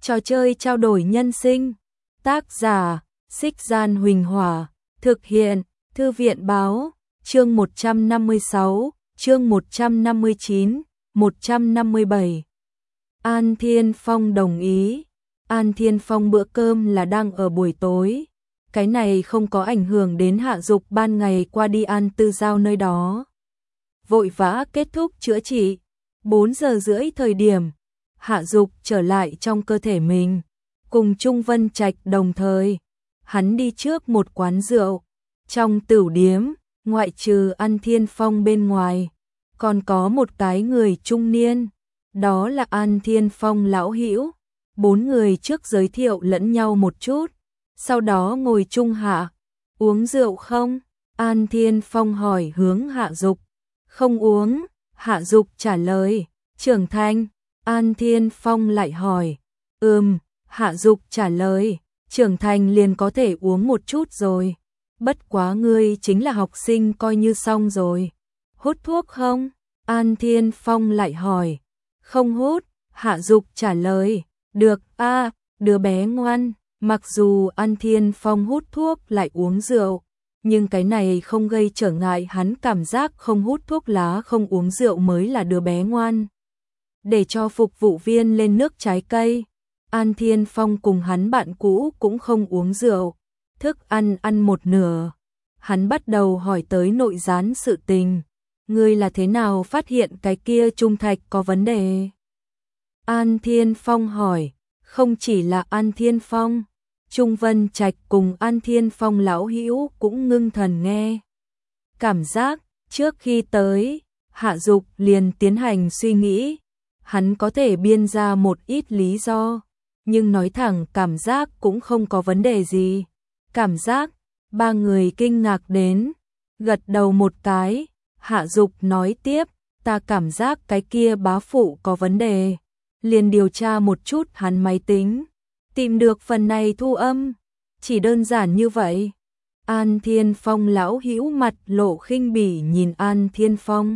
Trò chơi trao đổi nhân sinh. Tác giả: Xích Gian Huỳnh Hỏa. Thực hiện: Thư viện Báo. Chương 156, chương 159, 157. An Thiên Phong đồng ý. An Thiên Phong bữa cơm là đang ở buổi tối. Cái này không có ảnh hưởng đến Hạ Dục ban ngày qua đi An Tư Giao nơi đó. Vội vã kết thúc chữa trị. 4 giờ rưỡi thời điểm, Hạ Dục trở lại trong cơ thể mình. Cùng Trung Vân Trạch đồng thời, hắn đi trước một quán rượu. Trong tửu điếm, ngoại trừ An Thiên Phong bên ngoài, còn có một cái người trung niên. Đó là An Thiên Phong lão hữu. 4 người trước giới thiệu lẫn nhau một chút, sau đó ngồi chung hạ. Uống rượu không? An Thiên Phong hỏi hướng Hạ Dục. Không uống, Hạ Dục trả lời. Trưởng thành, An Thiên Phong lại hỏi. Hạ Dục trả lời. Trưởng thành liền có thể uống một chút rồi. Bất quá ngươi chính là học sinh coi như xong rồi. Hút thuốc không? An Thiên Phong lại hỏi. Không hút, Hạ Dục trả lời. Được a, đứa bé ngoan. Mặc dù An Thiên Phong hút thuốc lại uống rượu, nhưng cái này không gây trở ngại hắn, cảm giác không hút thuốc lá không uống rượu mới là đứa bé ngoan. Để cho phục vụ viên lên nước trái cây, An Thiên Phong cùng hắn bạn cũ cũng không uống rượu. Thức ăn ăn một nửa, hắn bắt đầu hỏi tới nội gián sự tình. Ngươi là thế nào phát hiện cái kia trung thạch có vấn đề? An Thiên Phong hỏi. Không chỉ là An Thiên Phong, Trung Vân Trạch cùng An Thiên Phong lão hữu cũng ngưng thần nghe. Cảm giác, trước khi tới, Hạ Dục liền tiến hành suy nghĩ. Hắn có thể biên ra một ít lý do, nhưng nói thẳng cảm giác cũng không có vấn đề gì. Cảm giác, ba người kinh ngạc đến, gật đầu một cái. Hạ Dục nói tiếp, ta cảm giác cái kia bá phụ có vấn đề. Liền điều tra một chút hắn máy tính, tìm được phần này thu âm. Chỉ đơn giản như vậy. An Thiên Phong lão hữu mặt lộ khinh bỉ nhìn An Thiên Phong.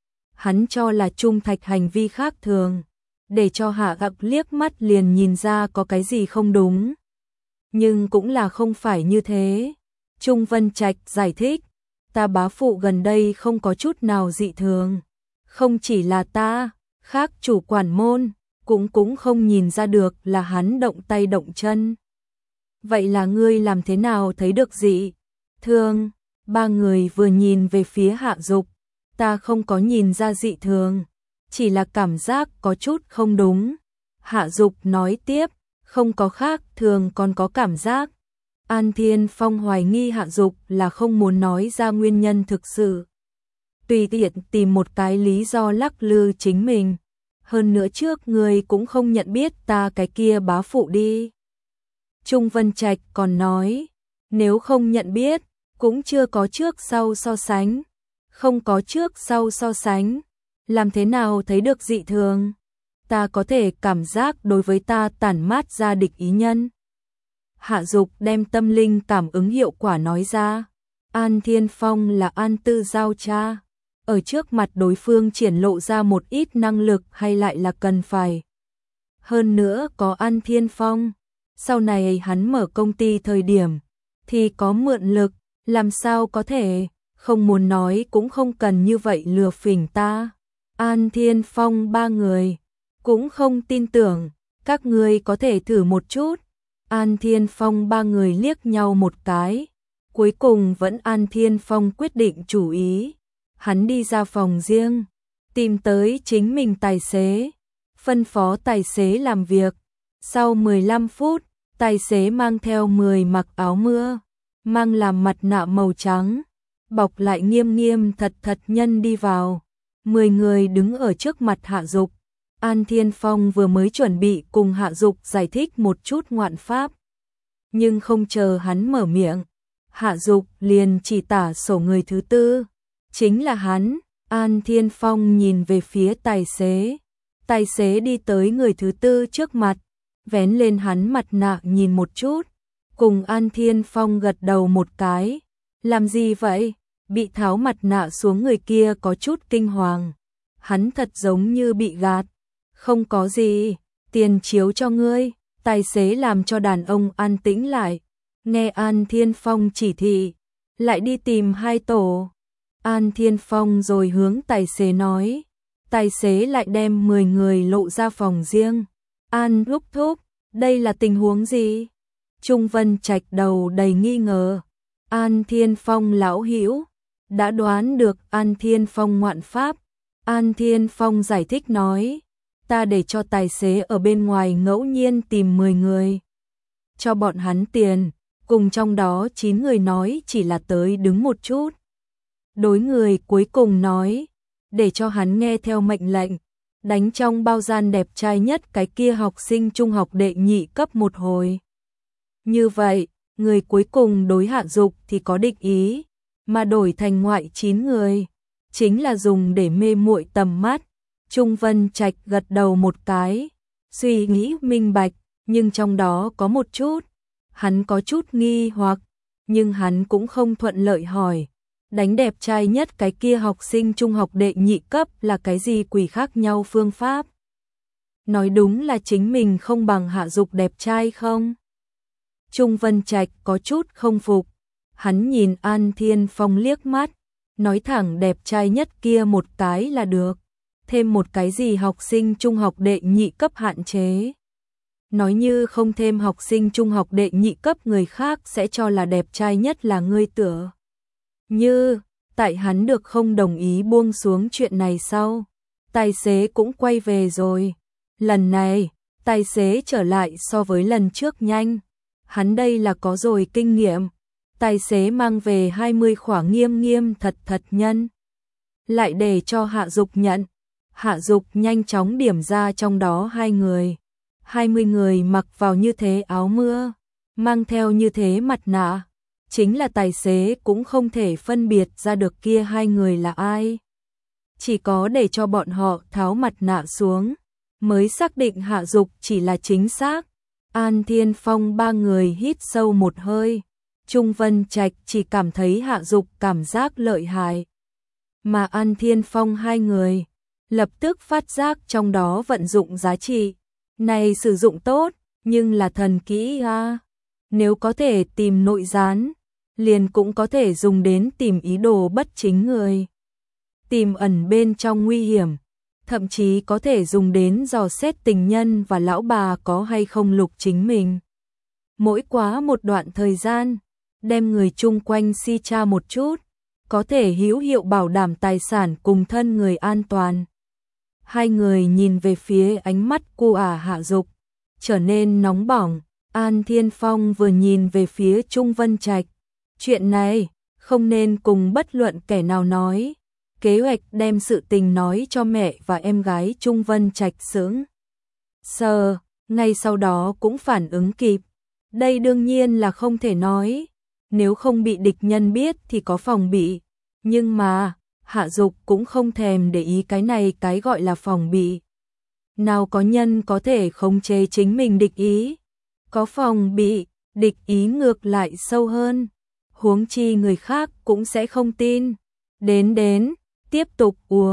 Hắn cho là Trung Thạch hành vi khác thường, để cho Hạ Gặp liếc mắt liền nhìn ra có cái gì không đúng. Nhưng cũng là không phải như thế. Trung Vân Trạch giải thích, ta bá phụ gần đây không có chút nào dị thường. Không chỉ là ta, khác chủ quản môn cũng không nhìn ra được là hắn động tay động chân. Vậy là ngươi làm thế nào thấy được dị thường? Ba người vừa nhìn về phía Hạ Dục. Ta không có nhìn ra dị thường, chỉ là cảm giác có chút không đúng. Hạ Dục nói tiếp, không có khác thường còn có cảm giác. An Thiên Phong hoài nghi Hạ Dục là không muốn nói ra nguyên nhân thực sự, tùy tiện tìm một cái lý do lắc lư chính mình. Hơn nữa trước người cũng không nhận biết ta cái kia bá phụ đi. Trung Vân Trạch còn nói, nếu không nhận biết, cũng chưa có trước sau so sánh. Không có trước sau so sánh, làm thế nào thấy được dị thường? Ta có thể cảm giác đối với ta tản mát ra địch ý nhân. Hạ Dục đem tâm linh cảm ứng hiệu quả nói ra. An Thiên Phong là An Tư Giao cha. Ở trước mặt đối phương triển lộ ra một ít năng lực hay lại là cần phải. Hơn nữa có An Thiên Phong, sau này hắn mở công ty thời điểm thì có mượn lực, làm sao có thể, không muốn nói cũng không cần như vậy lừa phỉnh ta. An Thiên Phong ba người cũng không tin tưởng, các ngươi có thể thử một chút. An Thiên Phong ba người liếc nhau một cái, cuối cùng vẫn An Thiên Phong quyết định chủ ý. Hắn đi ra phòng riêng, tìm tới chính mình tài xế, phân phó tài xế làm việc. Sau 15 phút, tài xế mang theo 10 mặc áo mưa, mang làm mặt nạ màu trắng, bọc lại nghiêm nghiêm thật thật nhân đi vào. 10 người đứng ở trước mặt Hạ Dục. An Thiên Phong vừa mới chuẩn bị cùng Hạ Dục giải thích một chút ngoạn pháp, nhưng không chờ hắn mở miệng, Hạ Dục liền chỉ tả sổ người thứ tư. Chính là hắn. An Thiên Phong nhìn về phía tài xế. Tài xế đi tới người thứ tư trước mặt, vén lên hắn mặt nạ nhìn một chút, cùng An Thiên Phong gật đầu một cái. Làm gì vậy? Bị tháo mặt nạ xuống người kia có chút kinh hoàng. Hắn thật giống như bị gạt. Không có gì, tiền chiếu cho ngươi. Tài xế làm cho đàn ông an tĩnh lại, nghe An Thiên Phong chỉ thị, lại đi tìm 2 tổ. An Thiên Phong rồi hướng tài xế nói, tài xế lại đem 10 người lộ ra phòng riêng. An thúc thúc, đây là tình huống gì? Trung Vân Trạch đầu đầy nghi ngờ. An Thiên Phong lão hữu đã đoán được An Thiên Phong ngoạn pháp. An Thiên Phong giải thích nói, ta để cho tài xế ở bên ngoài ngẫu nhiên tìm 10 người, cho bọn hắn tiền, cùng trong đó 9 người nói chỉ là tới đứng một chút. Đối người cuối cùng nói, để cho hắn nghe theo mệnh lệnh, đánh trong bao gian đẹp trai nhất cái kia học sinh trung học đệ nhị cấp một hồi. Như vậy, người cuối cùng đối Hạ Dục thì có địch ý, mà đổi thành ngoại 9 người, chính là dùng để mê muội tầm mắt. Trung Vân Trạch gật đầu một cái, suy nghĩ minh bạch, nhưng trong đó có một chút, hắn có chút nghi hoặc, nhưng hắn cũng không thuận lợi hỏi, đánh đẹp trai nhất cái kia học sinh trung học đệ nhị cấp là cái gì quỷ khác nhau phương pháp? Nói đúng là chính mình không bằng Hạ Dục đẹp trai không? Trung Vân Trạch có chút không phục, hắn nhìn An Thiên Phong liếc mắt, nói thẳng đẹp trai nhất kia một cái là được, thêm một cái gì học sinh trung học đệ nhị cấp hạn chế. Nói như không thêm học sinh trung học đệ nhị cấp người khác sẽ cho là đẹp trai nhất là ngươi tựa. Như, tại hắn được không đồng ý buông xuống chuyện này sau, tài xế cũng quay về rồi. Lần này, tài xế trở lại so với lần trước nhanh. Hắn đây là có rồi kinh nghiệm. Tài xế mang về 20 khỏa nghiêm nghiêm thật thật nhân. Lại để cho Hạ Dục nhận. Hạ Dục nhanh chóng điểm ra trong đó 2 người. 20 người mặc vào như thế áo mưa, mang theo như thế mặt nạ. Chính là tài xế cũng không thể phân biệt ra được kia 2 người là ai. Chỉ có để cho bọn họ tháo mặt nạ xuống, mới xác định Hạ Dục chỉ là chính xác. An Thiên Phong 3 người hít sâu một hơi. Trung Vân Trạch chỉ cảm thấy Hạ Dục cảm giác lợi hại. Mà An Thiên Phong 2 người, lập tức phát giác trong đó vận dụng giá trị. Này sử dụng tốt, nhưng là thần kỹ a. Nếu có thể tìm nội gián, liền cũng có thể dùng đến tìm ý đồ bất chính người. Tìm ẩn bên trong nguy hiểm, thậm chí có thể dùng đến dò xét tình nhân và lão bà có hay không lục chính mình. Mỗi quá một đoạn thời gian, đem người chung quanh si tra một chút, có thể hữu hiệu bảo đảm tài sản cùng thân người an toàn. 2 người nhìn về phía ánh mắt của Hạ Dục, trở nên nóng bỏng. An Thiên Phong vừa nhìn về phía Trung Vân Trạch. Chuyện này, không nên cùng bất luận kẻ nào nói. Kế hoạch đem sự tình nói cho mẹ và em gái Trung Vân Trạch sững sờ, ngay sau đó cũng phản ứng kịp. Đây đương nhiên là không thể nói. Nếu không bị địch nhân biết thì có phòng bị. Nhưng mà, Hạ Dục cũng không thèm để ý cái này cái gọi là phòng bị. Nào có nhân có thể khống chế chính mình địch ý. Có phòng bị, địch ý ngược lại sâu hơn. Huống chi người khác cũng sẽ không tin. Đến, tiếp tục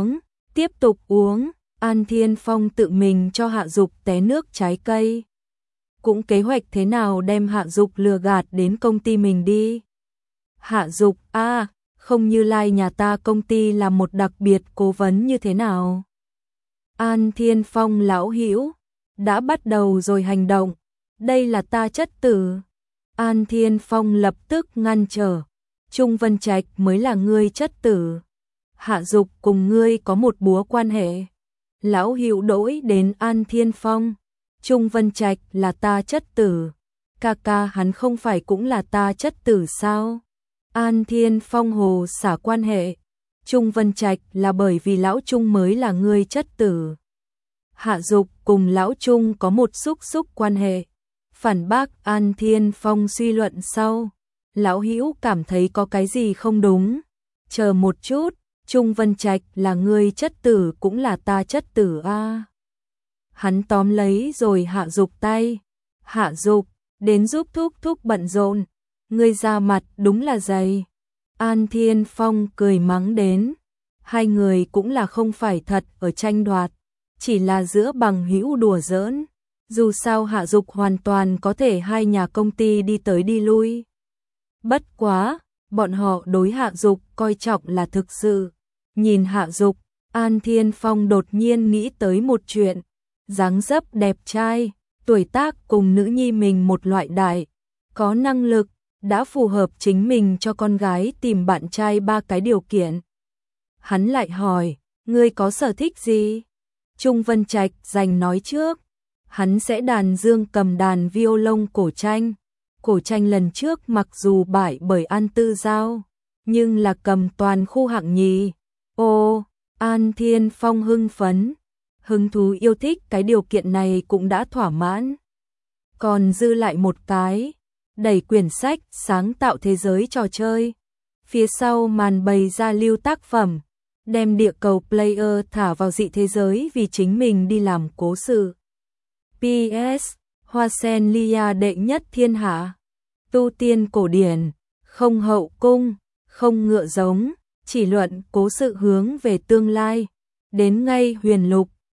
uống. An Thiên Phong tự mình cho Hạ Dục té nước trái cây. Cũng kế hoạch thế nào đem Hạ Dục lừa gạt đến công ty mình đi. Hạ Dục, không như lai nhà ta công ty là một đặc biệt cố vấn như thế nào. An Thiên Phong lão hữu đã bắt đầu rồi hành động. Đây là ta chất tử. An Thiên Phong lập tức ngăn trở. Trung Vân Trạch mới là ngươi chất tử. Hạ Dục cùng ngươi có một búa quan hệ. Lão hữu đỗi đến An Thiên Phong. Trung Vân Trạch là ta chất tử. Ca hắn không phải cũng là ta chất tử sao? An Thiên Phong hồ xả quan hệ. Trung Vân Trạch là bởi vì lão Trung mới là ngươi chất tử. Hạ Dục cùng lão Trung có một xúc quan hệ. Phản bác An Thiên Phong suy luận sau. Lão hữu cảm thấy có cái gì không đúng. Chờ một chút, Trung Vân Trạch là ngươi chất tử cũng là ta chất tử a. Hắn tóm lấy rồi Hạ Dục tay. Hạ Dục, đến giúp thúc bận rộn. Ngươi ra mặt đúng là dày. An Thiên Phong cười mắng đến. 2 người cũng là không phải thật ở tranh đoạt. Chỉ là giữa bằng hữu đùa giỡn. Dù sao Hạ Dục hoàn toàn có thể hai nhà công ty đi tới đi lui. Bất quá, bọn họ đối Hạ Dục coi trọng là thực sự. Nhìn Hạ Dục, An Thiên Phong đột nhiên nghĩ tới một chuyện. Dáng dấp đẹp trai, tuổi tác cùng nữ nhi mình một loại đại, có năng lực, đã phù hợp chính mình cho con gái tìm bạn trai ba cái điều kiện. Hắn lại hỏi, ngươi có sở thích gì? Trung Vân Trạch dành nói trước, hắn sẽ đàn dương cầm đàn violon cổ tranh. Cổ tranh lần trước mặc dù bại bởi An Tư Giao, nhưng là cầm toàn khu hạng nhì. Ô, An Thiên Phong hưng phấn, hứng thú yêu thích cái điều kiện này cũng đã thỏa mãn. Còn dư lại một cái, đẩy quyển sách sáng tạo thế giới trò chơi. Phía sau màn bày ra lưu tác phẩm, đem địa cầu player thả vào dị thế giới vì chính mình đi làm cố sự. PS, Hoa Sen Lia đệ nhất thiên hạ, tu tiên cổ điển, không hậu cung, không ngựa giống, chỉ luận cố sự hướng về tương lai, đến ngay huyền lục,